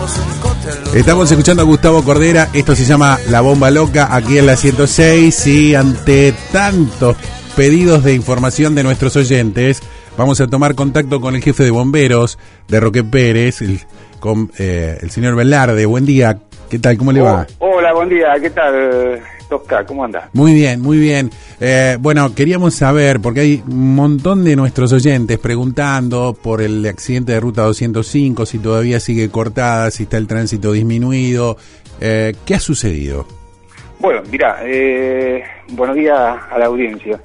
Estamos escuchando a Gustavo Cordera, esto se llama La Bomba Loca, aquí en la 106, y ante tantos pedidos de información de nuestros oyentes, vamos a tomar contacto con el jefe de bomberos de Roque Pérez, el señor Velarde. Buen día, ¿qué tal? ¿Cómo le va? Hola, buen día, ¿qué tal, Tosca? ¿Cómo anda? Muy bien, muy bien. Bueno, queríamos saber, porque hay un montón de nuestros oyentes preguntando por el accidente de Ruta 205, si todavía sigue cortada, si está el tránsito disminuido. ¿Qué ha sucedido? Bueno, mirá, buenos días a la audiencia.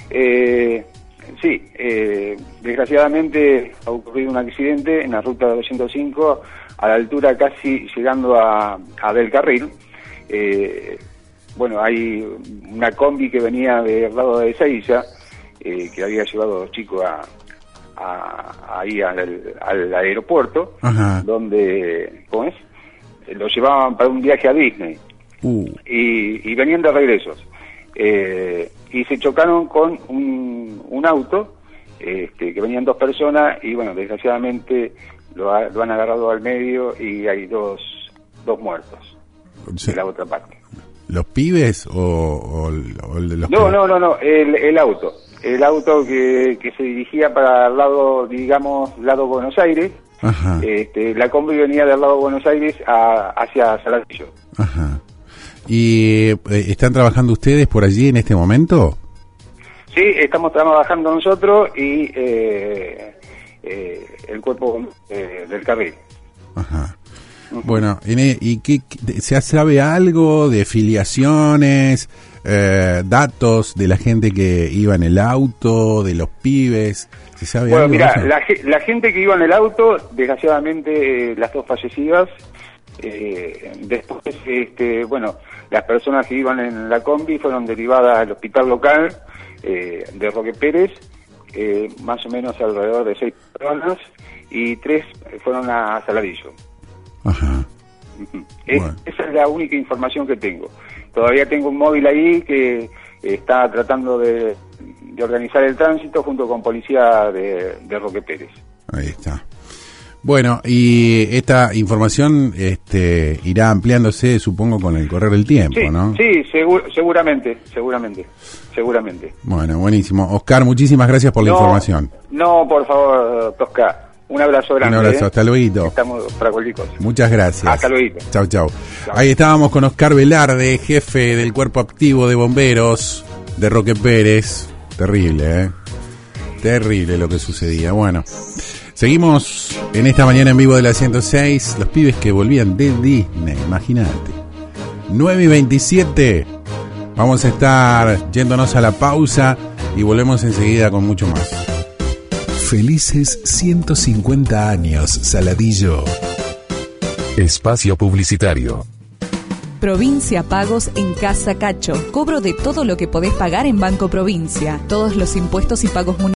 Sí, desgraciadamente ha ocurrido un accidente en la Ruta 205, a la altura casi llegando a Del Carril. Bueno, hay una combi que venía del lado de Ezeiza, que había llevado a los chicos ahí al aeropuerto. Ajá. Donde, ¿cómo es? Los llevaban para un viaje a Disney. Y venían de regresos. Y se chocaron con un auto, que venían dos personas, y bueno, desgraciadamente lo han agarrado al medio y hay dos muertos, sí, de la otra parte. ¿Los pibes o los No, el auto que se dirigía para el lado, digamos, lado Buenos Aires. Ajá. La combi venía del lado Buenos Aires hacia Saladillo. Ajá. ¿Y están trabajando ustedes por allí en este momento? Sí, estamos trabajando nosotros y el cuerpo del carril. Ajá. Bueno, ¿y se sabe algo de filiaciones, datos de la gente que iba en el auto, de los pibes? ¿Se sabe algo? Bueno, mira, la gente que iba en el auto, desgraciadamente las dos fallecidas. Después, bueno, las personas que iban en la combi fueron derivadas al hospital local de Roque Pérez, más o menos alrededor de 6 personas, y 3 fueron a Saladillo. Ajá. Bueno. Esa es la única información que tengo. Todavía tengo un móvil ahí que está tratando de organizar el tránsito junto con policía de Roque Pérez. Ahí está. Bueno, y esta información irá ampliándose, supongo, con el correr del tiempo, sí, ¿no? Sí, seguramente. Bueno, buenísimo. Oscar, muchísimas gracias por la información. No, por favor, Tosca. Un abrazo grande. Un abrazo, hasta luego. Estamos para cualquier cosa. Muchas gracias. Hasta luego. Chau. Ahí estábamos con Oscar Velarde, jefe del Cuerpo Activo de Bomberos de Roque Pérez. Terrible, Terrible lo que sucedía. Bueno, seguimos en esta mañana en vivo de la 106. Los pibes que volvían de Disney, imagínate. 9:27. Vamos a estar yéndonos a la pausa y volvemos enseguida con mucho más. Felices 150 años, Saladillo. Espacio publicitario. Provincia Pagos en Casa Cacho. Cobro de todo lo que podés pagar en Banco Provincia. Todos los impuestos y pagos municipales